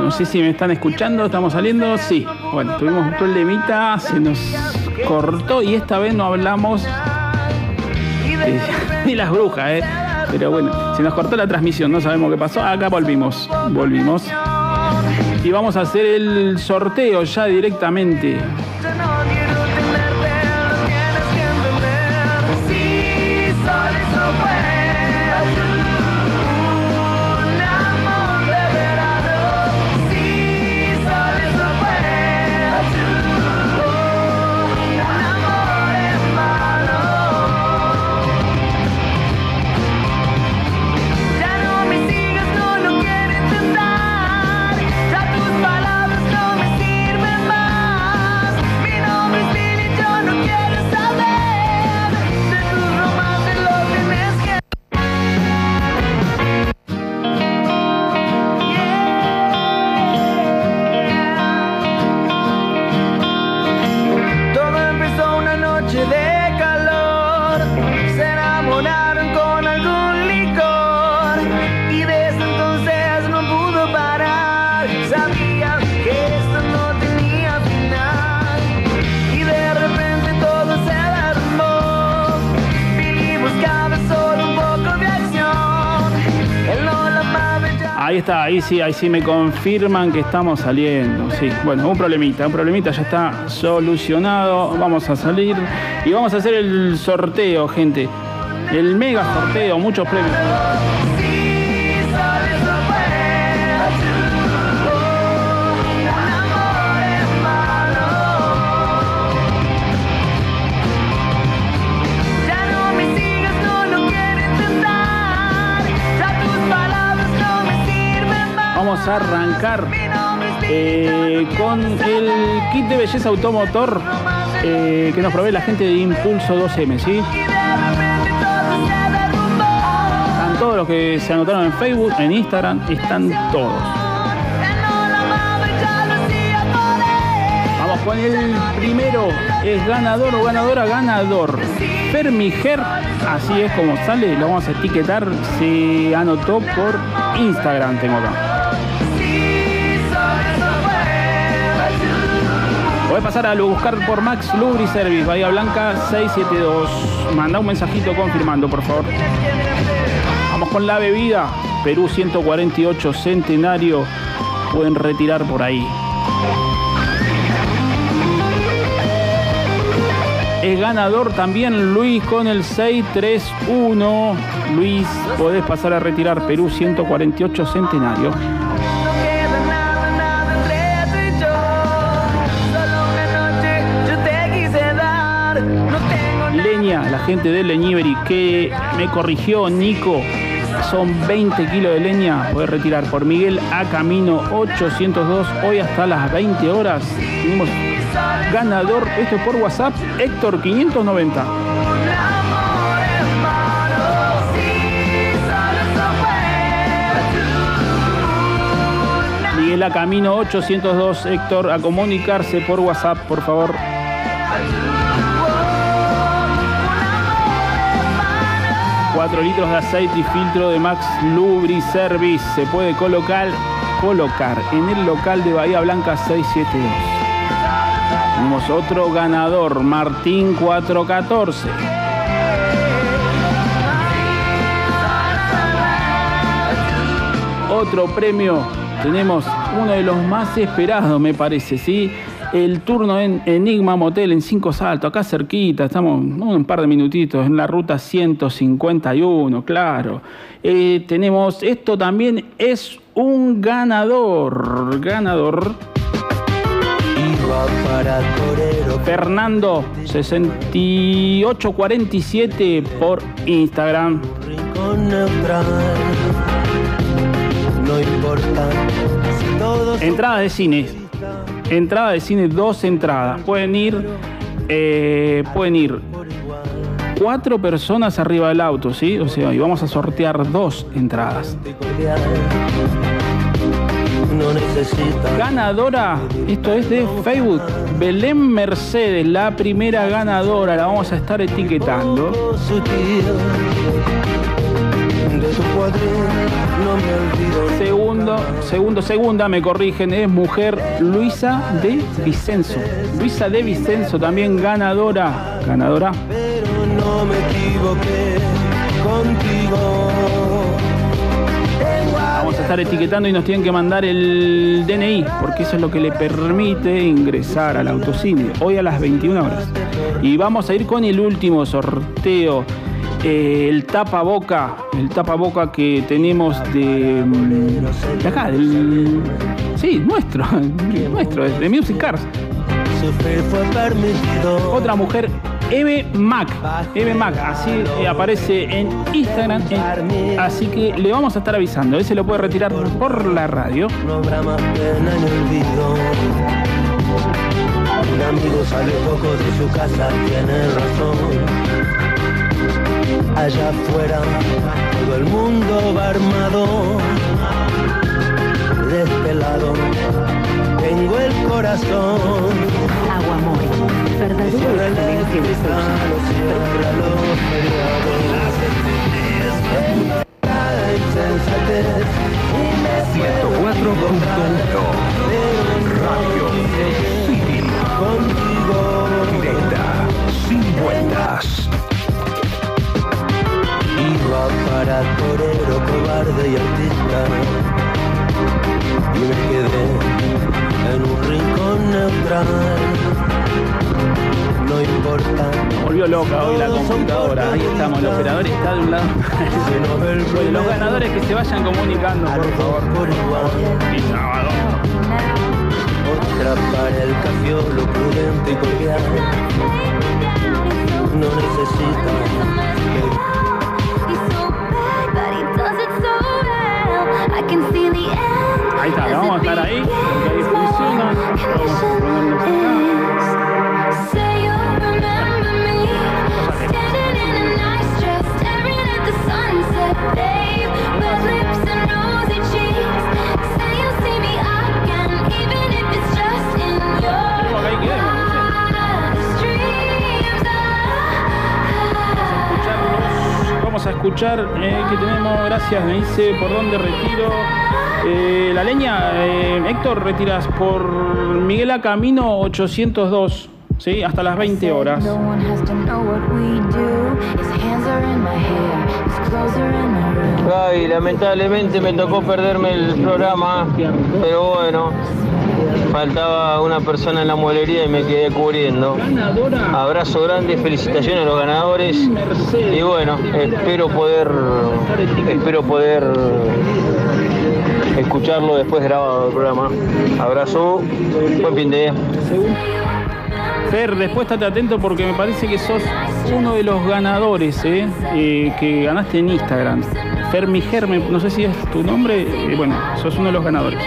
No sé si me están escuchando, estamos saliendo. Sí, bueno, tuvimos un problemita, se nos cortó y esta vez no hablamos de las brujas, pero bueno, se nos cortó la transmisión, no sabemos qué pasó. Acá volvimos. Y vamos a hacer el sorteo ya directamente. Ahí está, ahí sí me confirman que estamos saliendo. Sí, bueno, un problemita ya está solucionado. Vamos a salir y vamos a hacer el sorteo, gente. El mega sorteo, muchos premios. Vamos a arrancar con el kit de belleza automotor que nos provee la gente de Impulso 2M, ¿sí? Están todos los que se anotaron en Facebook, en Instagram, están todos. Vamos con el primero, es ganador o ganador. Fermiger, así es como sale, lo vamos a etiquetar, se anotó por Instagram, tengo acá. Voy a pasar a buscar por Max Lubri Service, Bahía Blanca 672. Manda un mensajito confirmando, por favor. Vamos con la bebida. Perú 148 Centenario. Pueden retirar por ahí. Es ganador también Luis con el 631. Luis, podés pasar a retirar. Perú 148 Centenario. Leña, la gente de Leñiberi que me corrigió, Nico, son 20 kilos de leña, puede retirar por Miguel A. Camino 802, hoy hasta las 20 horas. Tenemos ganador, esto es por WhatsApp, Héctor 590. Miguel A. Camino 802, Héctor, a comunicarse por WhatsApp, por favor. 4 litros de aceite y filtro de Max Lubri Service. Se puede colocar en el local de Bahía Blanca 672. Tenemos otro ganador, Martín 414. Otro premio, tenemos uno de los más esperados, me parece, ¿sí? El turno en Enigma Motel en 5 Saltos, acá cerquita, estamos un par de minutitos en la ruta 151, claro. Tenemos, esto también es un ganador. Fernando 6847 por Instagram. Entrada de cine. Entrada de cine, 2 entradas. Pueden ir 4 personas arriba del auto, ¿sí? O sea, y vamos a sortear 2 entradas. Ganadora, esto es de Facebook, Belén Mercedes, la primera ganadora, la vamos a estar etiquetando. de tu cuadril, no me olvido. Segunda, me corrigen, es mujer Luisa de Vicenzo. Luisa de Vicenzo, también ganadora. Pero no me equivoqué contigo. Vamos a estar etiquetando y nos tienen que mandar el DNI, porque eso es lo que le permite ingresar al autocine hoy a las 21 horas. Y vamos a ir con el último sorteo, el tapaboca que tenemos de acá, nuestro, de Music Cars. Otra mujer, Eve Mac, así aparece en Instagram, así que le vamos a estar avisando. Él se lo puede retirar por la radio. No habrá más pena ni olvido. Un amigo sale poco de su casa, tiene razón. Allá afuera todo el mundo va armado. De este lado tengo el corazón. Agua Mori, verdadera excelencia de Radio City. Contigo Directa, sin vueltas. iba para torero, cobarde y artista, y me quedé en un rincón neutral. No importa. Volvió loca hoy la computadora. Ahí estamos, el operador está de un lado. Bueno, los ganadores que se vayan comunicando, por favor. Y sábado. Otra para el cafiolo prudente y cordial. No necesita Ahí está, vamos a estar ahí, porque ahí funciona. Vamos a ponernos acá. Vamos a escuchar que tenemos, gracias, me dice por dónde retiro la leña. Héctor, retiras por Miguel A. Camino 802, ¿sí? Hasta las 20 horas. Ay, lamentablemente me tocó perderme el programa, pero bueno, faltaba una persona en la mueblería y me quedé cubriendo. Abrazo grande, felicitaciones a los ganadores y bueno, espero poder escucharlo después grabado el programa. Abrazo, buen fin de día. Fer, después estate atento porque me parece que sos uno de los ganadores que ganaste en Instagram. Fermi Germe, no sé si es tu nombre, bueno, sos uno de los ganadores.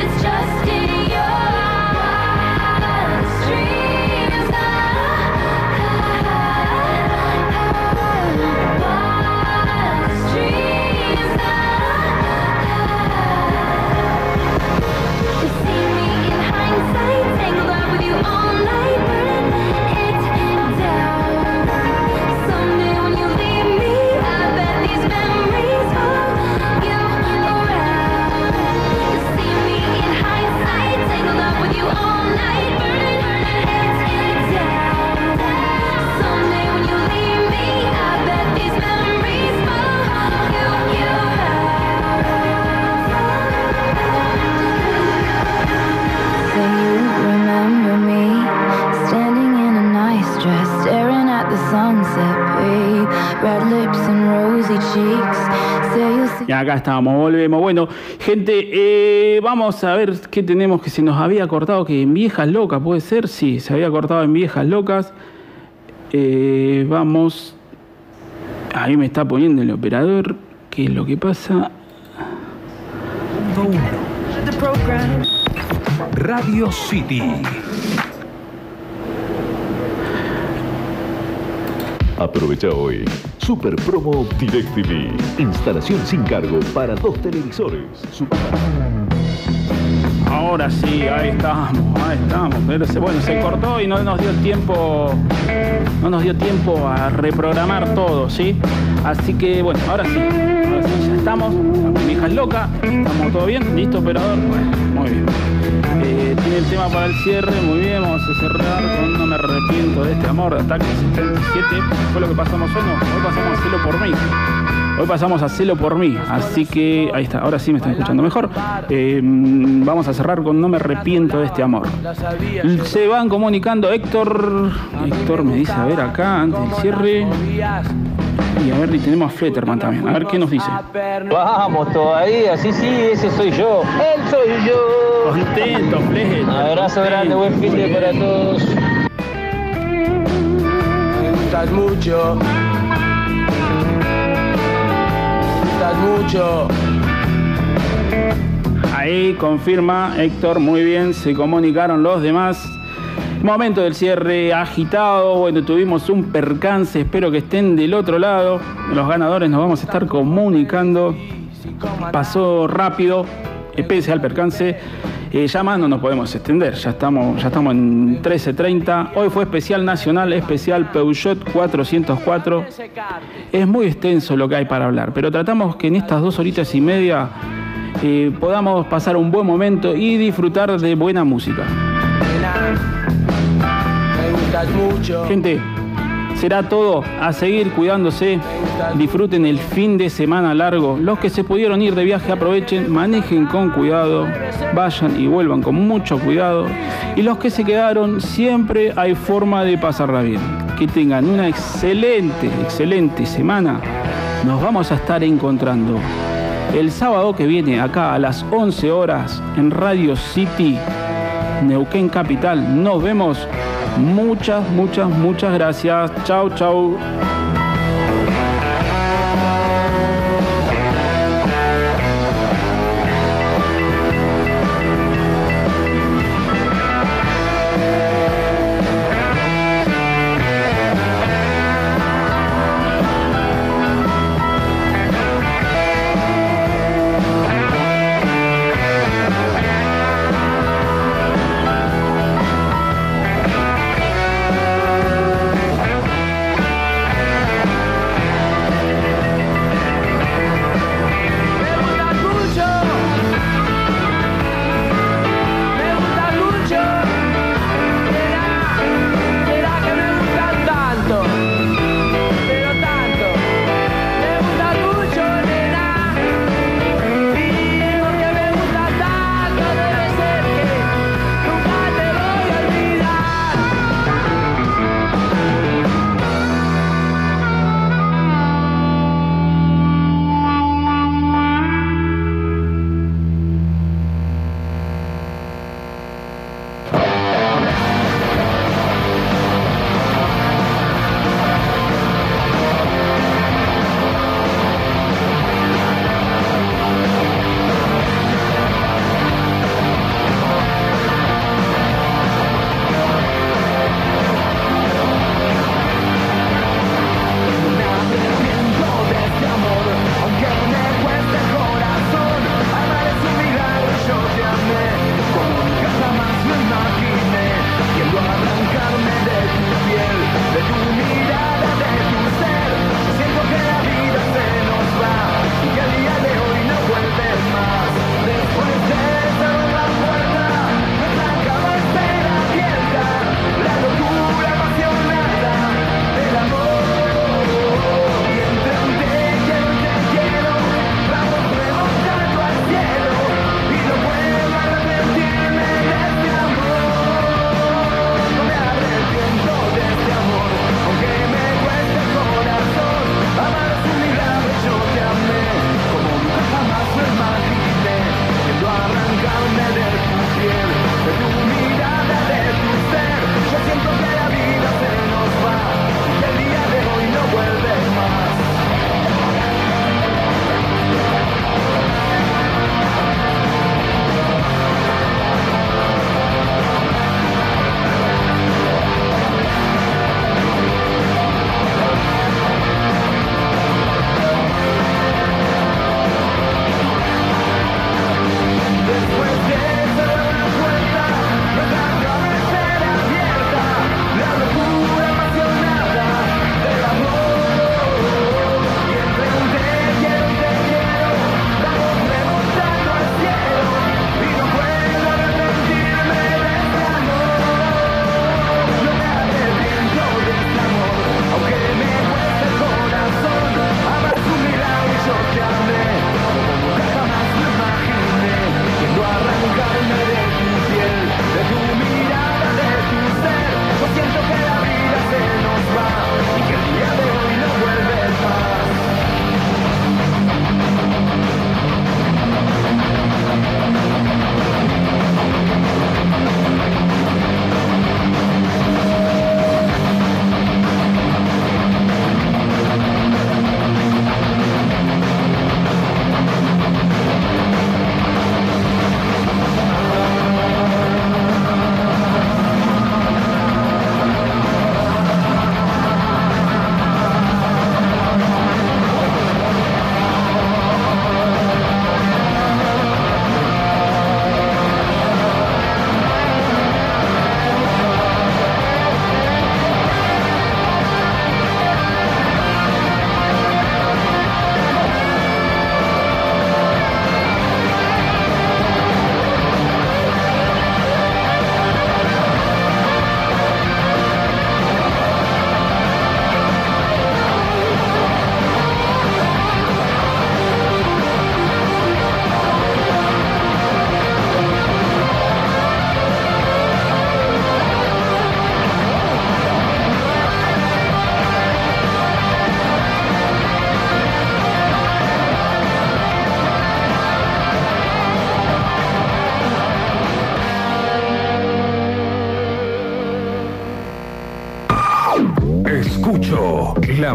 Y acá estamos, volvemos. Bueno, gente, vamos a ver qué tenemos que se nos había cortado, que en Viejas Locas, ¿puede ser? Sí, se había cortado en Viejas Locas. Vamos. Ahí me está poniendo el operador. ¿Qué es lo que pasa? Radio City. Aprovecha hoy. Super promo DirecTV. Instalación sin cargo para 2 televisores. Ahora sí, ahí estamos. Pero bueno, se cortó y no nos dio tiempo a reprogramar todo, ¿sí? Así que bueno, ahora sí estamos, mi hija es loca, estamos todo bien, listo operador, bueno, muy bien. Tiene el tema para el cierre, muy bien, vamos a cerrar con No me arrepiento de este amor, de Ataque 77, fue lo que pasamos hoy, no, hoy pasamos a Hacerlo por mí. Hoy pasamos a Hacerlo por mí, así que ahí está, ahora sí me están escuchando mejor. Vamos a cerrar con No me arrepiento de este amor. Se van comunicando Héctor me dice, a ver acá, antes del cierre. Y a ver, y tenemos a Fletterman también, a ver qué nos dice. Vamos todavía, sí, ese soy yo. Él soy yo. Contento, Fletterman. Abrazo grande, buen fin de para todos. Me gustas mucho. Mucho. Ahí confirma Héctor, muy bien, se comunicaron los demás. Momento del cierre agitado, bueno, tuvimos un percance, espero que estén del otro lado. Los ganadores nos vamos a estar comunicando. Pasó rápido, pese al percance. Ya más no nos podemos extender, ya estamos en 13:30. Hoy fue especial nacional, especial Peugeot 404. Es muy extenso lo que hay para hablar, pero tratamos que en estas 2 horitas y media podamos pasar un buen momento y disfrutar de buena música. Gente, será todo. A seguir cuidándose. Disfruten el fin de semana largo. Los que se pudieron ir de viaje, aprovechen, manejen con cuidado, vayan y vuelvan con mucho cuidado. Y los que se quedaron, siempre hay forma de pasarla bien. Que tengan una excelente semana. Nos vamos a estar encontrando el sábado que viene acá a las 11 horas en Radio City, Neuquén Capital. Nos vemos. Muchas gracias. Chau.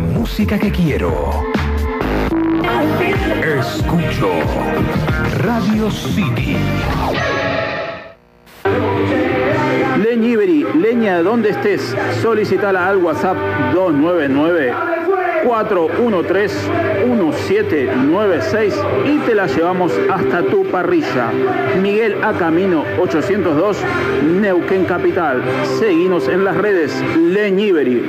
música que quiero. Escucho Radio City. Leñivery, leña donde estés. Solicitala al WhatsApp 299-413-1796 y te la llevamos hasta tu parrilla. Miguel A. Camino 802, Neuquén Capital. Seguinos en las redes Leñivery.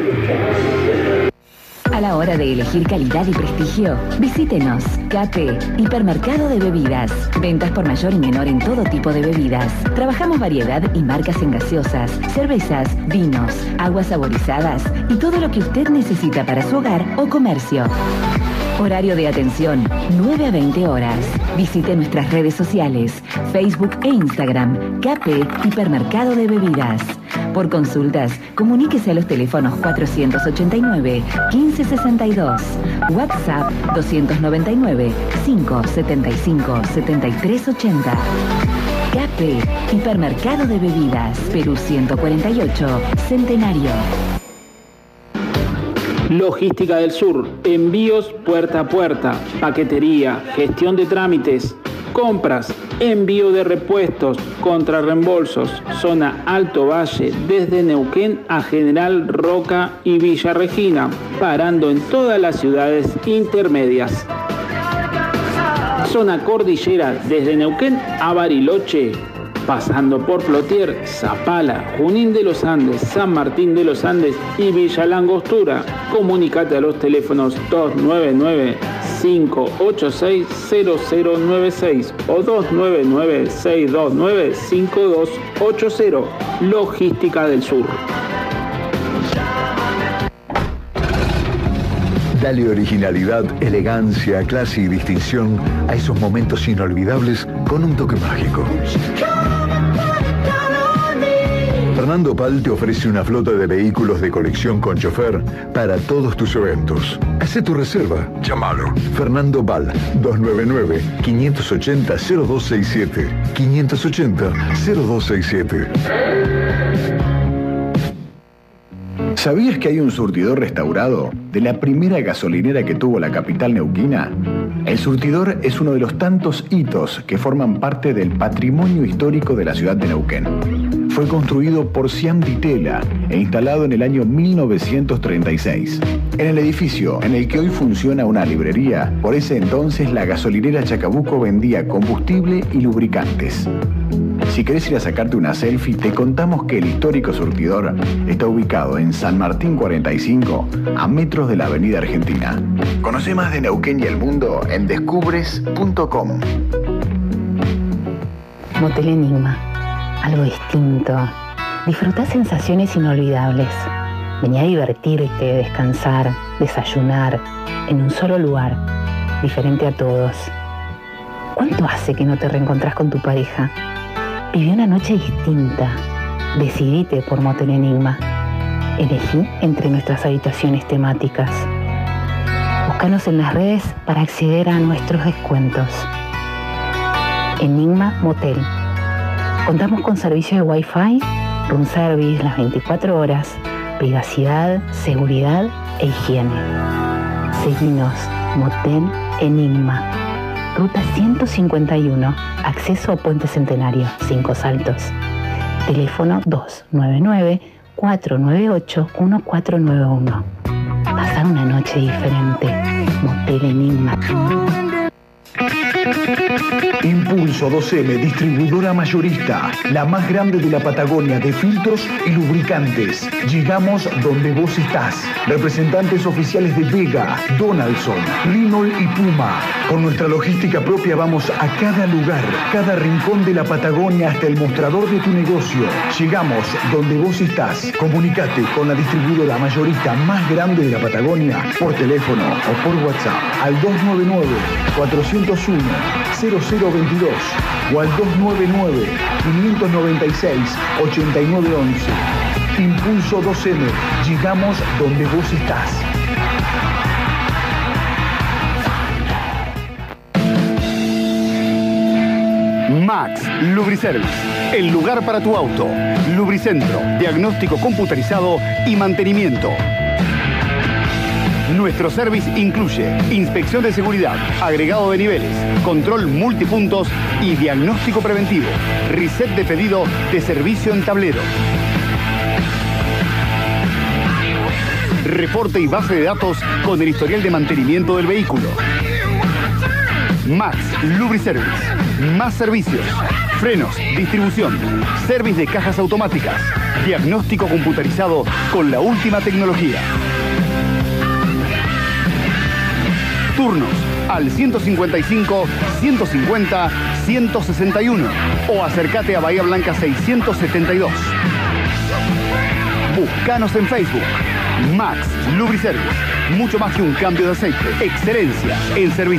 A la hora de elegir calidad y prestigio, visítenos. KP, Hipermercado de Bebidas. Ventas por mayor y menor en todo tipo de bebidas. Trabajamos variedad y marcas en gaseosas, cervezas, vinos, aguas saborizadas y todo lo que usted necesita para su hogar o comercio. Horario de atención, 9 a 20 horas. Visite nuestras redes sociales, Facebook e Instagram, KP Hipermercado de Bebidas. Por consultas, comuníquese a los teléfonos 489-1562, WhatsApp 299-575-7380. KP Hipermercado de Bebidas, Perú 148, Centenario. Logística del Sur, envíos puerta a puerta, paquetería, gestión de trámites, compras, envío de repuestos, contrarreembolsos, zona Alto Valle, desde Neuquén a General Roca y Villa Regina, parando en todas las ciudades intermedias. Zona Cordillera, desde Neuquén a Bariloche, pasando por Plotier, Zapala, Junín de los Andes, San Martín de los Andes y Villa Langostura. Comunícate a los teléfonos 299-586-0096 o 299-629-5280. Logística del Sur. Dale originalidad, elegancia, clase y distinción a esos momentos inolvidables con un toque mágico. Fernando Pal te ofrece una flota de vehículos de colección con chofer para todos tus eventos. Hacé tu reserva. Llámalo. Fernando Pal, 299-580-0267. 580-0267. ¿Sabías que hay un surtidor restaurado de la primera gasolinera que tuvo la capital neuquina? El surtidor es uno de los tantos hitos que forman parte del patrimonio histórico de la ciudad de Neuquén. Fue construido por Siam Ditela e instalado en el año 1936. En el edificio en el que hoy funciona una librería, por ese entonces la gasolinera Chacabuco vendía combustible y lubricantes. Si querés ir a sacarte una selfie, te contamos que el histórico surtidor está ubicado en San Martín 45, a metros de la Avenida Argentina. Conoce más de Neuquén y el mundo en descubres.com. Motel Enigma. Algo distinto. Disfrutá sensaciones inolvidables. Vení a divertirte, descansar, desayunar, en un solo lugar, diferente a todos. ¿Cuánto hace que no te reencontrás con tu pareja? Viví una noche distinta. Decidite por Motel Enigma. Elegí entre nuestras habitaciones temáticas. Búscanos en las redes para acceder a nuestros descuentos. Enigma Motel. Contamos con servicio de Wi-Fi, room service las 24 horas, privacidad, seguridad e higiene. Seguinos, Motel Enigma. Ruta 151, acceso a Puente Centenario, 5 Saltos. Teléfono 299-498-1491. Pasar una noche diferente. Motel Enigma. Impulso 2M, distribuidora mayorista, la más grande de la Patagonia de filtros y lubricantes. Llegamos donde vos estás. Representantes oficiales de Vega, Donaldson, Renault y Puma. Con nuestra logística propia vamos a cada lugar, cada rincón de la Patagonia hasta el mostrador de tu negocio. Llegamos donde vos estás. Comunicate con la distribuidora mayorista más grande de la Patagonia por teléfono o por WhatsApp al 299-401-0022 o al 299-596-8911. Impulso 2M. Llegamos donde vos estás. Max Lubriservice, el lugar para tu auto. Lubricentro, diagnóstico computarizado y mantenimiento. Nuestro service incluye inspección de seguridad, agregado de niveles, control multipuntos y diagnóstico preventivo. Reset de pedido de servicio en tablero. Reporte y base de datos con el historial de mantenimiento del vehículo. Max Lubriservice. Más servicios. Frenos, distribución, service de cajas automáticas, diagnóstico computarizado con la última tecnología. Turnos al 155 150 161 o acércate a Bahía Blanca 672. Búscanos en Facebook. Max Lubriservice. Mucho más que un cambio de aceite. Excelencia en servicio.